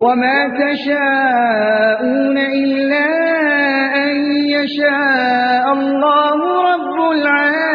وما تشاءون إلا أن يشاء الله رب العالمين.